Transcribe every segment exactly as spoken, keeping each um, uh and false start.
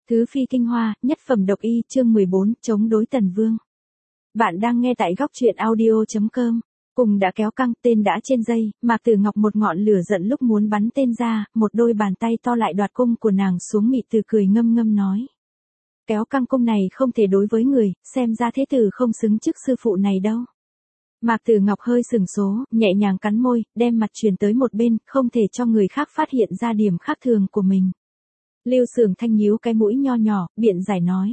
Thứ phi kinh hoa, nhất phẩm độc y, chương mười bốn, chống đối Tần Vương. Bạn đang nghe tại góc truyện audio chấm com. Cùng đã kéo căng, tên đã trên dây, Mạc Tử Ngọc một ngọn lửa giận lúc muốn bắn tên ra, một đôi bàn tay to lại đoạt cung của nàng xuống. Mị Từ cười ngâm ngâm nói. Kéo căng cung này không thể đối với người, xem ra thế tử không xứng chức sư phụ này đâu. Mạc Tử Ngọc hơi sừng số, nhẹ nhàng cắn môi, đem mặt truyền tới một bên, không thể cho người khác phát hiện ra điểm khác thường của mình. Lưu Sường Thanh nhíu cái mũi nho nhỏ, biện giải nói.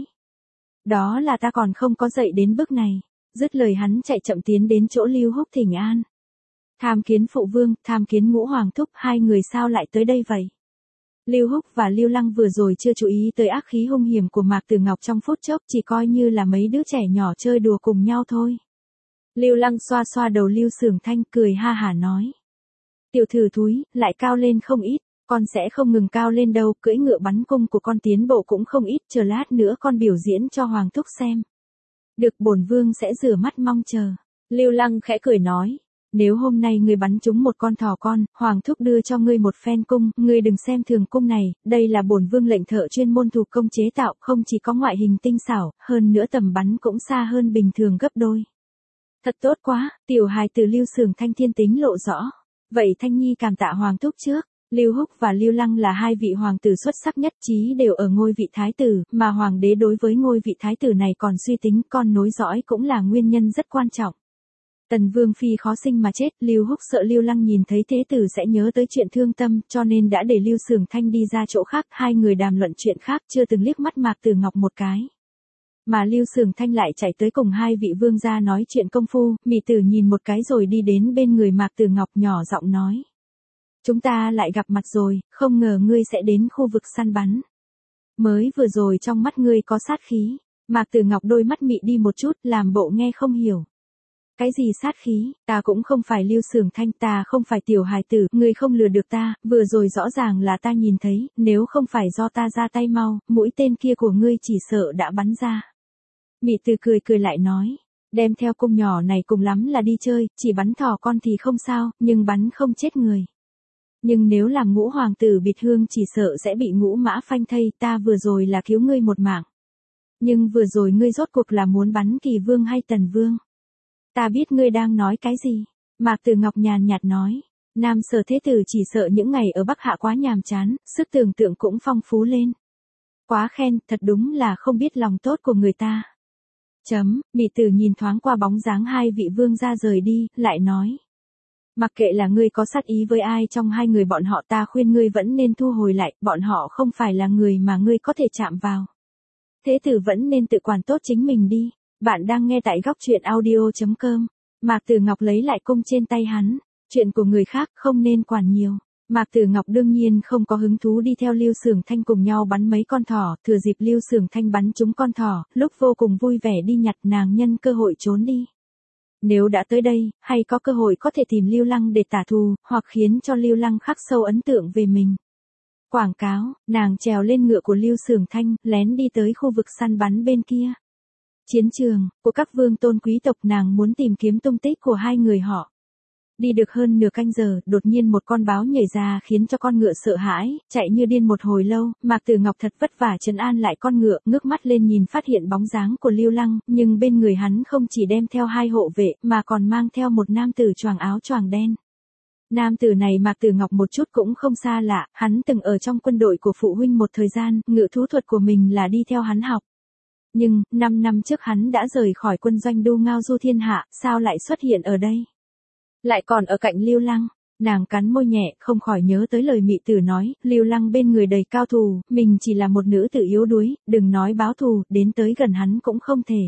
Đó là ta còn không có dậy đến bước này. Dứt lời hắn chạy chậm tiến đến chỗ Lưu Húc thỉnh an. Tham kiến phụ vương, tham kiến ngũ hoàng thúc, hai người sao lại tới đây vậy? Lưu Húc và Lưu Lăng vừa rồi chưa chú ý tới ác khí hung hiểm của Mạc Tử Ngọc trong phút chốc, chỉ coi như là mấy đứa trẻ nhỏ chơi đùa cùng nhau thôi. Lưu Lăng xoa xoa đầu Lưu Sường Thanh cười ha hả nói. Tiểu thử thúi, lại cao lên không ít. Con sẽ không ngừng cao lên đâu, cưỡi ngựa bắn cung của con tiến bộ cũng không ít, chờ lát nữa con biểu diễn cho hoàng thúc xem. Được, bổn vương sẽ rửa mắt mong chờ. Lưu Lăng khẽ cười nói, nếu hôm nay ngươi bắn trúng một con thỏ con, hoàng thúc đưa cho ngươi một phen cung, ngươi đừng xem thường cung này, đây là bổn vương lệnh thợ chuyên môn thủ công chế tạo, không chỉ có ngoại hình tinh xảo, hơn nữa tầm bắn cũng xa hơn bình thường gấp đôi. Thật tốt quá, tiểu hài từ Lưu Sường Thanh thiên tính lộ rõ. Vậy Thanh Nhi cảm tạ hoàng thúc trước. Lưu Húc và Lưu Lăng là hai vị hoàng tử xuất sắc nhất, chí đều ở ngôi vị thái tử, mà hoàng đế đối với ngôi vị thái tử này còn suy tính con nối dõi cũng là nguyên nhân rất quan trọng. Tần Vương phi khó sinh mà chết, Lưu Húc sợ Lưu Lăng nhìn thấy thế tử sẽ nhớ tới chuyện thương tâm, cho nên đã để Lưu Sường Thanh đi ra chỗ khác, hai người đàm luận chuyện khác, chưa từng liếc mắt Mạc Tử Ngọc một cái. Mà Lưu Sường Thanh lại chạy tới cùng hai vị vương gia nói chuyện công phu, Mị Tử nhìn một cái rồi đi đến bên người Mạc Tử Ngọc nhỏ giọng nói. Chúng ta lại gặp mặt rồi, không ngờ ngươi sẽ đến khu vực săn bắn. Mới vừa rồi trong mắt ngươi có sát khí. Mạc Tử Ngọc đôi mắt mị đi một chút, làm bộ nghe không hiểu. Cái gì sát khí, ta cũng không phải Lưu Sường Thanh, ta không phải tiểu hài tử, ngươi không lừa được ta, vừa rồi rõ ràng là ta nhìn thấy, nếu không phải do ta ra tay mau, mũi tên kia của ngươi chỉ sợ đã bắn ra. Mị Từ cười cười lại nói, đem theo cung nhỏ này cùng lắm là đi chơi, chỉ bắn thỏ con thì không sao, nhưng bắn không chết người. Nhưng nếu làm ngũ hoàng tử bịt hương chỉ sợ sẽ bị ngũ mã phanh thây, ta vừa rồi là cứu ngươi một mạng. Nhưng vừa rồi ngươi rốt cuộc là muốn bắn Kỳ Vương hay Tần Vương? Ta biết ngươi đang nói cái gì. Mạc Tử Ngọc nhàn nhạt nói, Nam Sở thế tử chỉ sợ những ngày ở Bắc Hạ quá nhàm chán, sức tưởng tượng cũng phong phú lên. Quá khen, thật đúng là không biết lòng tốt của người ta. Chấm, Mị Tử nhìn thoáng qua bóng dáng hai vị vương gia rời đi, lại nói. Mặc kệ là ngươi có sát ý với ai trong hai người bọn họ, ta khuyên ngươi vẫn nên thu hồi lại, bọn họ không phải là người mà ngươi có thể chạm vào. Thế tử vẫn nên tự quản tốt chính mình đi. Bạn đang nghe tại góc truyện audio chấm com. Mạc Tử Ngọc lấy lại cung trên tay hắn. Chuyện của người khác không nên quản nhiều. Mạc Tử Ngọc đương nhiên không có hứng thú đi theo Lưu Sường Thanh cùng nhau bắn mấy con thỏ, thừa dịp Lưu Sường Thanh bắn trúng con thỏ, lúc vô cùng vui vẻ đi nhặt, nàng nhân cơ hội trốn đi. Nếu đã tới đây, hay có cơ hội có thể tìm Lưu Lăng để tả thù, hoặc khiến cho Lưu Lăng khắc sâu ấn tượng về mình. Quảng cáo, nàng trèo lên ngựa của Lưu Sường Thanh, lén đi tới khu vực săn bắn bên kia. Chiến trường, của các vương tôn quý tộc, nàng muốn tìm kiếm tung tích của hai người họ. Đi được hơn nửa canh giờ, đột nhiên một con báo nhảy ra khiến cho con ngựa sợ hãi, chạy như điên một hồi lâu, Mạc Tử Ngọc thật vất vả trấn an lại con ngựa, ngước mắt lên nhìn phát hiện bóng dáng của Lưu Lăng, nhưng bên người hắn không chỉ đem theo hai hộ vệ, mà còn mang theo một nam tử choàng áo choàng đen. Nam tử này Mạc Tử Ngọc một chút cũng không xa lạ, hắn từng ở trong quân đội của phụ huynh một thời gian, ngự thú thuật của mình là đi theo hắn học. Nhưng, năm năm trước hắn đã rời khỏi quân doanh đu ngao du thiên hạ, sao lại xuất hiện ở đây? Lại còn ở cạnh Lưu Lăng, nàng cắn môi nhẹ, không khỏi nhớ tới lời Mị Tử nói, Lưu Lăng bên người đầy cao thù, mình chỉ là một nữ tử yếu đuối, đừng nói báo thù, đến tới gần hắn cũng không thể.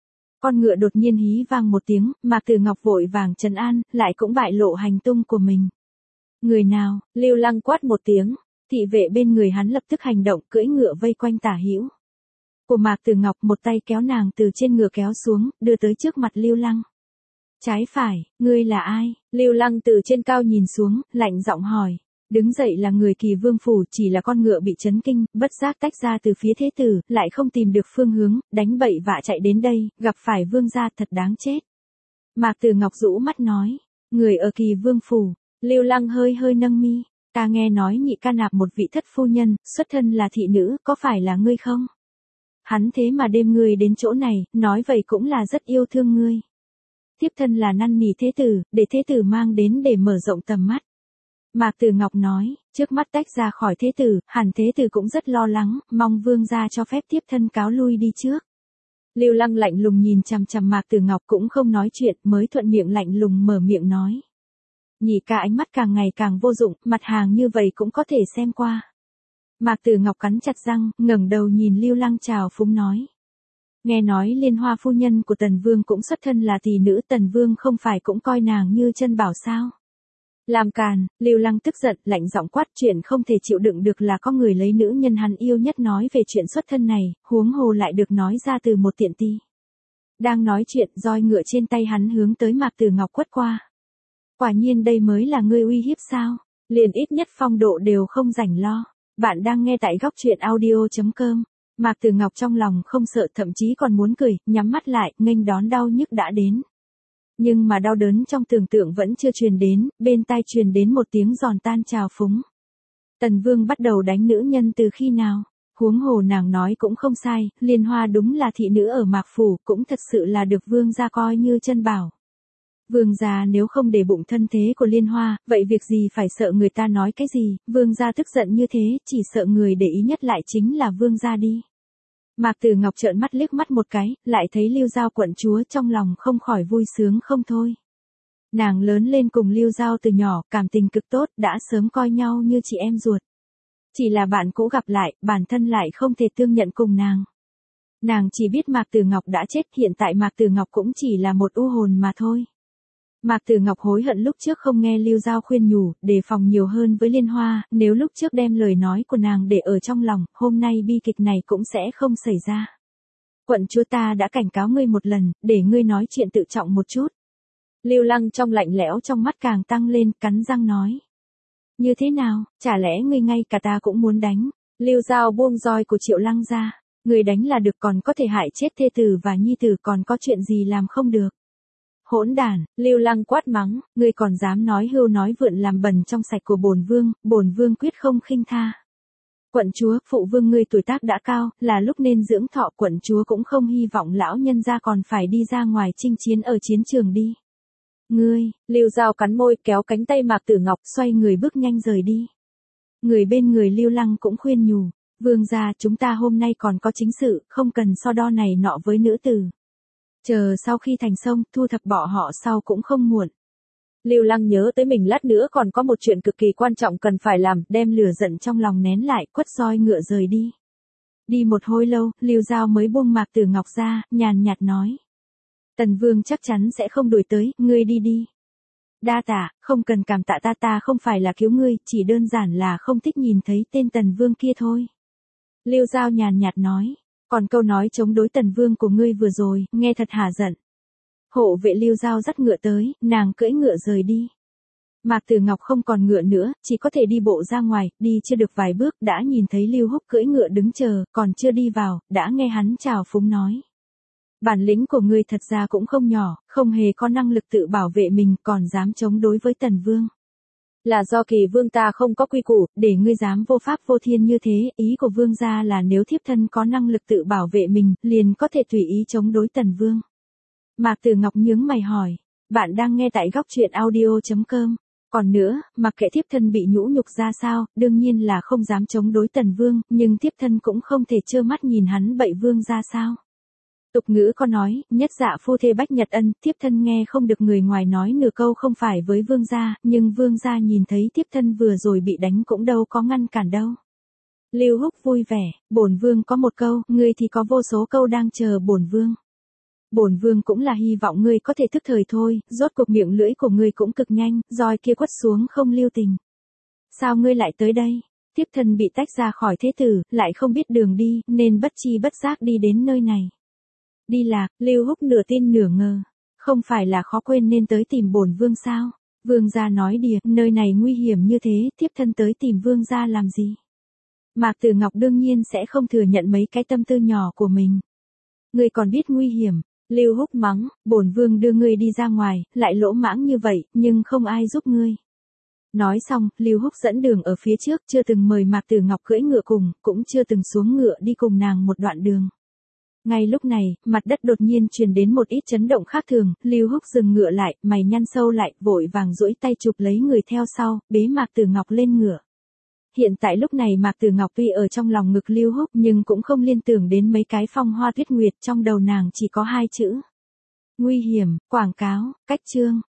Con ngựa đột nhiên hí vang một tiếng, Mạc Tử Ngọc vội vàng trấn an, lại cũng bại lộ hành tung của mình. Người nào? Lưu Lăng quát một tiếng, thị vệ bên người hắn lập tức hành động, cưỡi ngựa vây quanh tả hữu của Mạc Tử Ngọc, một tay kéo nàng từ trên ngựa kéo xuống, đưa tới trước mặt Lưu Lăng. Trái phải, ngươi là ai? Lưu Lăng từ trên cao nhìn xuống, lạnh giọng hỏi. Đứng dậy là người Kỳ Vương phủ, chỉ là con ngựa bị chấn kinh, bất giác tách ra từ phía thế tử, lại không tìm được phương hướng, đánh bậy vạ chạy đến đây, gặp phải vương gia thật đáng chết. Mạc Tử Ngọc rũ mắt nói, người ở Kỳ Vương phủ. Lưu Lăng hơi hơi nâng mi, Ta nghe nói nhị ca nạp một vị thất phu nhân, xuất thân là thị nữ, có phải là ngươi không? Hắn thế mà đem ngươi đến chỗ này, nói vậy cũng là rất yêu thương ngươi. Thiếp thân là năn nỉ thế tử, để thế tử mang đến để mở rộng tầm mắt. Mạc Tử Ngọc nói, trước mắt tách ra khỏi thế tử, hẳn thế tử cũng rất lo lắng, mong vương gia cho phép thiếp thân cáo lui đi trước. Lưu Lăng lạnh lùng nhìn chằm chằm Mạc Tử Ngọc cũng không nói chuyện, mới thuận miệng lạnh lùng mở miệng nói. Nhị ca ánh mắt càng ngày càng vô dụng, mặt hàng như vậy cũng có thể xem qua. Mạc Tử Ngọc cắn chặt răng, ngẩng đầu nhìn Lưu Lăng trào phúng nói. Nghe nói Liên Hoa phu nhân của Tần Vương cũng xuất thân là tỷ nữ, Tần Vương không phải cũng coi nàng như chân bảo sao? Làm càn, Lưu Lăng tức giận, lạnh giọng quát, chuyện không thể chịu đựng được là có người lấy nữ nhân hắn yêu nhất nói về chuyện xuất thân này, huống hồ lại được nói ra từ một tiện ti. Đang nói chuyện, roi ngựa trên tay hắn hướng tới Mạc Tử Ngọc quất qua. Quả nhiên đây mới là ngươi uy hiếp sao? Liền ít nhất phong độ đều không rảnh lo. Bạn đang nghe tại góc truyện audio chấm com. Mạc Tử Ngọc trong lòng không sợ, thậm chí còn muốn cười, nhắm mắt lại, nghênh đón đau nhức đã đến. Nhưng mà đau đớn trong tưởng tượng vẫn chưa truyền đến, bên tai truyền đến một tiếng giòn tan trào phúng. Tần Vương bắt đầu đánh nữ nhân từ khi nào? Huống hồ nàng nói cũng không sai, Liên Hoa đúng là thị nữ ở Mạc Phủ, cũng thật sự là được Vương gia coi như chân bảo. Vương gia nếu không để bụng thân thế của Liên Hoa, vậy việc gì phải sợ người ta nói cái gì? Vương gia tức giận như thế, chỉ sợ người để ý nhất lại chính là Vương gia đi. Mạc Tử Ngọc trợn mắt liếc mắt một cái, lại thấy Lưu Giao quận chúa, trong lòng không khỏi vui sướng không thôi. Nàng lớn lên cùng Lưu Giao từ nhỏ, cảm tình cực tốt, đã sớm coi nhau như chị em ruột. Chỉ là bạn cũ gặp lại, bản thân lại không thể tương nhận cùng nàng. Nàng chỉ biết Mạc Tử Ngọc đã chết, hiện tại Mạc Tử Ngọc cũng chỉ là một u hồn mà thôi. Mạc Tử Ngọc hối hận lúc trước không nghe Lưu Giao khuyên nhủ, đề phòng nhiều hơn với Liên Hoa, nếu lúc trước đem lời nói của nàng để ở trong lòng, hôm nay bi kịch này cũng sẽ không xảy ra. Quận chúa, ta đã cảnh cáo ngươi một lần, để ngươi nói chuyện tự trọng một chút. Lưu Lăng trong lạnh lẽo trong mắt càng tăng lên, cắn răng nói. Như thế nào, chả lẽ ngươi ngay cả ta cũng muốn đánh? Lưu Giao buông roi của Triệu Lăng ra, ngươi đánh là được, còn có thể hại chết thê tử và nhi tử, còn có chuyện gì làm không được? Hỗn đản, Lưu Lăng quát mắng, ngươi còn dám nói hưu nói vượn làm bẩn trong sạch của bổn vương, bổn vương quyết không khinh tha. Quận chúa, phụ vương ngươi tuổi tác đã cao, là lúc nên dưỡng thọ, quận chúa cũng không hy vọng lão nhân gia còn phải đi ra ngoài chinh chiến ở chiến trường đi. Ngươi, Lưu Giao cắn môi, kéo cánh tay Mạc Tử Ngọc, xoay người bước nhanh rời đi. Người bên người Lưu Lăng cũng khuyên nhủ, vương gia, chúng ta hôm nay còn có chính sự, không cần so đo này nọ với nữ tử. Chờ sau khi thành sông, thu thập bỏ họ sau cũng không muộn. Lưu Lăng nhớ tới mình lát nữa còn có một chuyện cực kỳ quan trọng cần phải làm, đem lửa giận trong lòng nén lại, quất roi ngựa rời đi. Đi một hồi lâu, Lưu Giao mới buông Mạc Tử Ngọc ra, nhàn nhạt nói. Tần Vương chắc chắn sẽ không đuổi tới, ngươi đi đi. Đa tạ, không cần cảm tạ ta, ta không phải là cứu ngươi, chỉ đơn giản là không thích nhìn thấy tên Tần Vương kia thôi. Lưu Giao nhàn nhạt nói. Còn câu nói chống đối Tần Vương của ngươi vừa rồi, nghe thật hả giận. Hộ vệ Lưu Giao dắt ngựa tới, nàng cưỡi ngựa rời đi. Mạc Tử Ngọc không còn ngựa nữa, chỉ có thể đi bộ ra ngoài, đi chưa được vài bước, đã nhìn thấy Lưu Húc cưỡi ngựa đứng chờ, còn chưa đi vào, đã nghe hắn chào phúng nói. Bản lĩnh của ngươi thật ra cũng không nhỏ, không hề có năng lực tự bảo vệ mình, còn dám chống đối với Tần Vương. Là do Kỳ vương ta không có quy củ, để ngươi dám vô pháp vô thiên như thế, ý của vương gia là nếu thiếp thân có năng lực tự bảo vệ mình, liền có thể tùy ý chống đối Tần Vương. Mạc Tử Ngọc nhướng mày hỏi, bạn đang nghe tại góc truyện audio chấm com. Còn nữa, mặc kệ thiếp thân bị nhũ nhục ra sao, đương nhiên là không dám chống đối Tần Vương, nhưng thiếp thân cũng không thể trơ mắt nhìn hắn bậy vương ra sao. Tục ngữ có nói, nhất dạ phu thê bách nhật ân, thiếp thân nghe không được người ngoài nói nửa câu không phải với vương gia, nhưng vương gia nhìn thấy thiếp thân vừa rồi bị đánh cũng đâu có ngăn cản đâu. Lưu Húc vui vẻ, bổn vương có một câu, ngươi thì có vô số câu đang chờ bổn vương. Bổn vương cũng là hy vọng ngươi có thể thức thời thôi, rốt cuộc miệng lưỡi của ngươi cũng cực nhanh, roi kia quất xuống không lưu tình. Sao ngươi lại tới đây? Thiếp thân bị tách ra khỏi thế tử, lại không biết đường đi, nên bất chi bất giác đi đến nơi này. Đi lạc, Lưu Húc nửa tin nửa ngờ. Không phải là khó quên nên tới tìm bổn vương sao? Vương gia nói đìa, nơi này nguy hiểm như thế, thiếp thân tới tìm vương gia làm gì? Mạc Tử Ngọc đương nhiên sẽ không thừa nhận mấy cái tâm tư nhỏ của mình. Ngươi còn biết nguy hiểm. Lưu Húc mắng, bổn vương đưa ngươi đi ra ngoài, lại lỗ mãng như vậy, nhưng không ai giúp ngươi. Nói xong, Lưu Húc dẫn đường ở phía trước, chưa từng mời Mạc Tử Ngọc cưỡi ngựa cùng, cũng chưa từng xuống ngựa đi cùng nàng một đoạn đường. Ngay lúc này, mặt đất đột nhiên truyền đến một ít chấn động khác thường, Lưu Húc dừng ngựa lại, mày nhăn sâu lại, vội vàng duỗi tay chụp lấy người theo sau, bế Mạc Tử Ngọc lên ngựa. Hiện tại lúc này Mạc Tử Ngọc tuy ở trong lòng ngực Lưu Húc nhưng cũng không liên tưởng đến mấy cái phong hoa tuyết nguyệt, trong đầu nàng chỉ có hai chữ. Nguy hiểm, quảng cáo, cách chương.